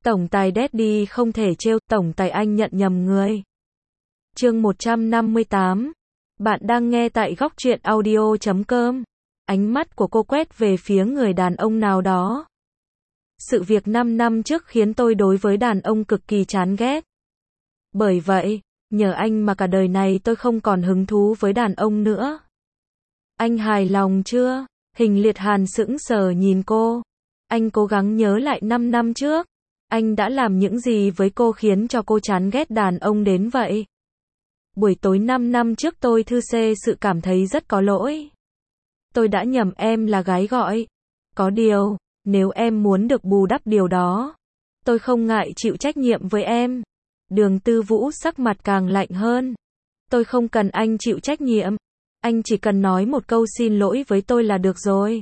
Tổng tài Daddy không thể trêu, tổng tài anh nhận nhầm người. Chương 158. Bạn đang nghe tại góc truyện audio.com. Ánh mắt của cô quét về phía người đàn ông nào đó. Sự việc 5 năm trước khiến tôi đối với đàn ông cực kỳ chán ghét. Bởi vậy, nhờ anh mà cả đời này tôi không còn hứng thú với đàn ông nữa. Anh hài lòng chưa? Hình Liệt Hàn sững sờ nhìn cô. Anh cố gắng nhớ lại 5 năm trước. Anh đã làm những gì với cô khiến cho cô chán ghét đàn ông đến vậy? Buổi tối 5 năm trước tôi thư xê sự cảm thấy rất có lỗi. Tôi đã nhầm em là gái gọi. Có điều, nếu em muốn được bù đắp điều đó, tôi không ngại chịu trách nhiệm với em. Đường Tư Vũ sắc mặt càng lạnh hơn. Tôi không cần anh chịu trách nhiệm. Anh chỉ cần nói một câu xin lỗi với tôi là được rồi.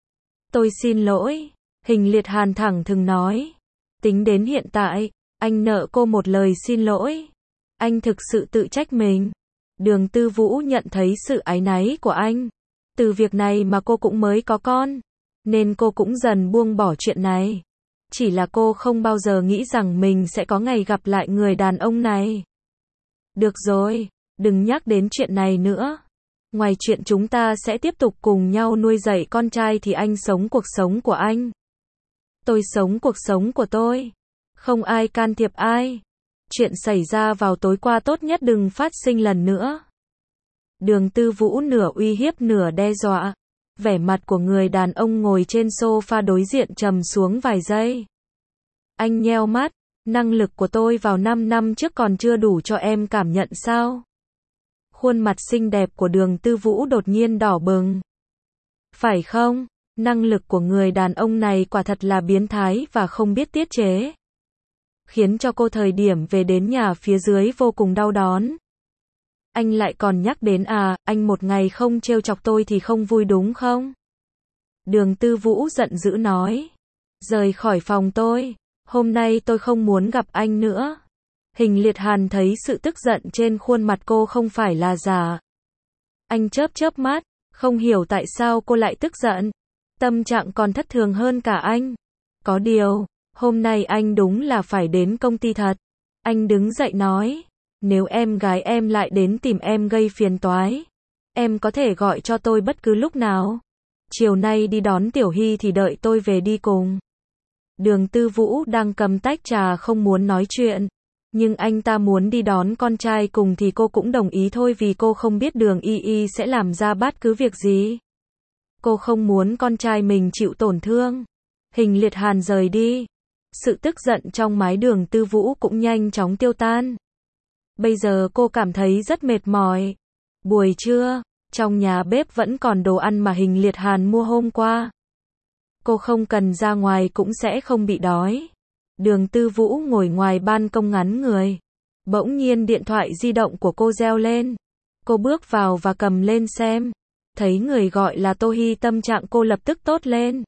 Tôi xin lỗi. Hình Liệt Hàn thẳng thừng nói. Tính đến hiện tại, anh nợ cô một lời xin lỗi. Anh thực sự tự trách mình. Đường Tư Vũ nhận thấy sự áy náy của anh. Từ việc này mà cô cũng mới có con, nên cô cũng dần buông bỏ chuyện này. Chỉ là cô không bao giờ nghĩ rằng mình sẽ có ngày gặp lại người đàn ông này. Được rồi, đừng nhắc đến chuyện này nữa. Ngoài chuyện chúng ta sẽ tiếp tục cùng nhau nuôi dạy con trai thì anh sống cuộc sống của anh. Tôi sống cuộc sống của tôi. Không ai can thiệp ai. Chuyện xảy ra vào tối qua tốt nhất đừng phát sinh lần nữa. Đường Tư Vũ nửa uy hiếp nửa đe dọa. Vẻ mặt của người đàn ông ngồi trên sofa đối diện trầm xuống vài giây. Anh nheo mắt. Năng lực của tôi vào 5 năm trước còn chưa đủ cho em cảm nhận sao? Khuôn mặt xinh đẹp của Đường Tư Vũ đột nhiên đỏ bừng. Phải không? Năng lực của người đàn ông này quả thật là biến thái và không biết tiết chế. Khiến cho cô thời điểm về đến nhà phía dưới vô cùng đau đớn. Anh lại còn nhắc đến anh một ngày không trêu chọc tôi thì không vui đúng không? Đường Tư Vũ giận dữ nói. Rời khỏi phòng tôi. Hôm nay tôi không muốn gặp anh nữa. Hình Liệt Hàn thấy sự tức giận trên khuôn mặt cô không phải là giả. Anh chớp chớp mắt, không hiểu tại sao cô lại tức giận. Tâm trạng còn thất thường hơn cả anh. Có điều, hôm nay anh đúng là phải đến công ty thật. Anh đứng dậy nói, nếu em gái em lại đến tìm em gây phiền toái, em có thể gọi cho tôi bất cứ lúc nào. Chiều nay đi đón Tiểu Hy thì đợi tôi về đi cùng. Đường Tư Vũ đang cầm tách trà không muốn nói chuyện. Nhưng anh ta muốn đi đón con trai cùng thì cô cũng đồng ý thôi vì cô không biết Đường Y Y sẽ làm ra bất cứ việc gì. Cô không muốn con trai mình chịu tổn thương. Hình Liệt Hàn rời đi. Sự tức giận trong mái Đường Tư Vũ cũng nhanh chóng tiêu tan. Bây giờ cô cảm thấy rất mệt mỏi. Buổi trưa, trong nhà bếp vẫn còn đồ ăn mà Hình Liệt Hàn mua hôm qua. Cô không cần ra ngoài cũng sẽ không bị đói. Đường Tư Vũ ngồi ngoài ban công ngắn người. Bỗng nhiên điện thoại di động của cô reo lên. Cô bước vào và cầm lên xem. Thấy người gọi là Tô Hy, tâm trạng cô lập tức tốt lên.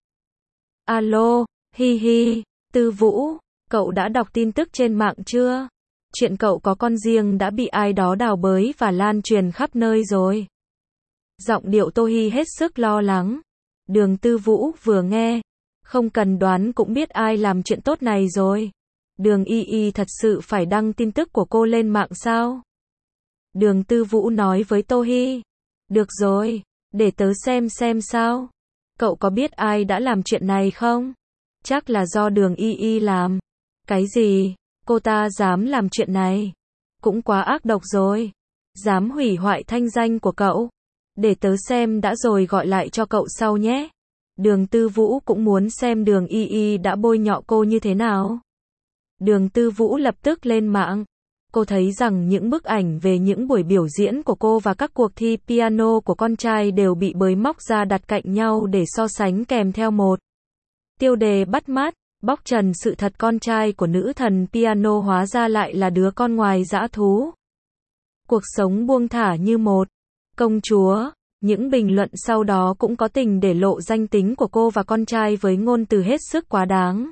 Alo, Hi Hi, Tư Vũ, cậu đã đọc tin tức trên mạng chưa? Chuyện cậu có con riêng đã bị ai đó đào bới và lan truyền khắp nơi rồi. Giọng điệu Tô Hy hết sức lo lắng. Đường Tư Vũ vừa nghe, không cần đoán cũng biết ai làm chuyện tốt này rồi. Đường Y Y thật sự phải đăng tin tức của cô lên mạng sao? Đường Tư Vũ nói với Tô Hy. Được rồi, để tớ xem sao. Cậu có biết ai đã làm chuyện này không? Chắc là do Đường Y Y làm. Cái gì? Cô ta dám làm chuyện này? Cũng quá ác độc rồi. Dám hủy hoại thanh danh của cậu. Để tớ xem đã rồi gọi lại cho cậu sau nhé. Đường Tư Vũ cũng muốn xem Đường Y Y đã bôi nhọ cô như thế nào. Đường Tư Vũ lập tức lên mạng. Cô thấy rằng những bức ảnh về những buổi biểu diễn của cô và các cuộc thi piano của con trai đều bị bới móc ra đặt cạnh nhau để so sánh kèm theo một tiêu đề bắt mắt, bóc trần sự thật con trai của nữ thần piano hóa ra lại là đứa con ngoài dã thú. Cuộc sống buông thả như một công chúa. Những bình luận sau đó cũng có tình để lộ danh tính của cô và con trai với ngôn từ hết sức quá đáng.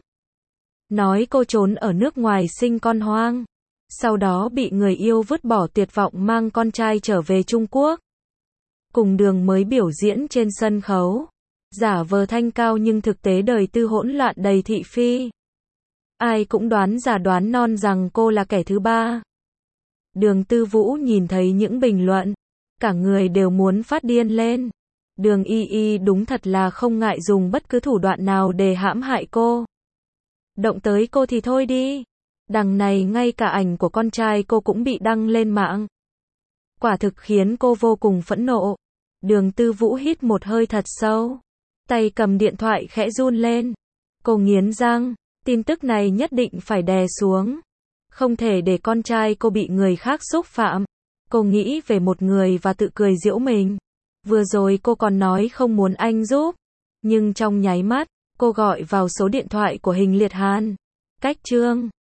Nói cô trốn ở nước ngoài sinh con hoang. Sau đó bị người yêu vứt bỏ tuyệt vọng mang con trai trở về Trung Quốc. Cùng Đường mới biểu diễn trên sân khấu. Giả vờ thanh cao nhưng thực tế đời tư hỗn loạn đầy thị phi. Ai cũng đoán già đoán non rằng cô là kẻ thứ ba. Đường Tư Vũ nhìn thấy những bình luận, cả người đều muốn phát điên lên. Đường Y Y đúng thật là không ngại dùng bất cứ thủ đoạn nào để hãm hại cô. Động tới cô thì thôi đi. Đằng này ngay cả ảnh của con trai cô cũng bị đăng lên mạng. Quả thực khiến cô vô cùng phẫn nộ. Đường Tư Vũ hít một hơi thật sâu. Tay cầm điện thoại khẽ run lên. Cô nghiến răng, tin tức này nhất định phải đè xuống. Không thể để con trai cô bị người khác xúc phạm. Cô nghĩ về một người và tự cười giễu mình. Vừa rồi cô còn nói không muốn anh giúp. Nhưng trong nháy mắt, cô gọi vào số điện thoại của Hình Liệt Hàn. Cách chương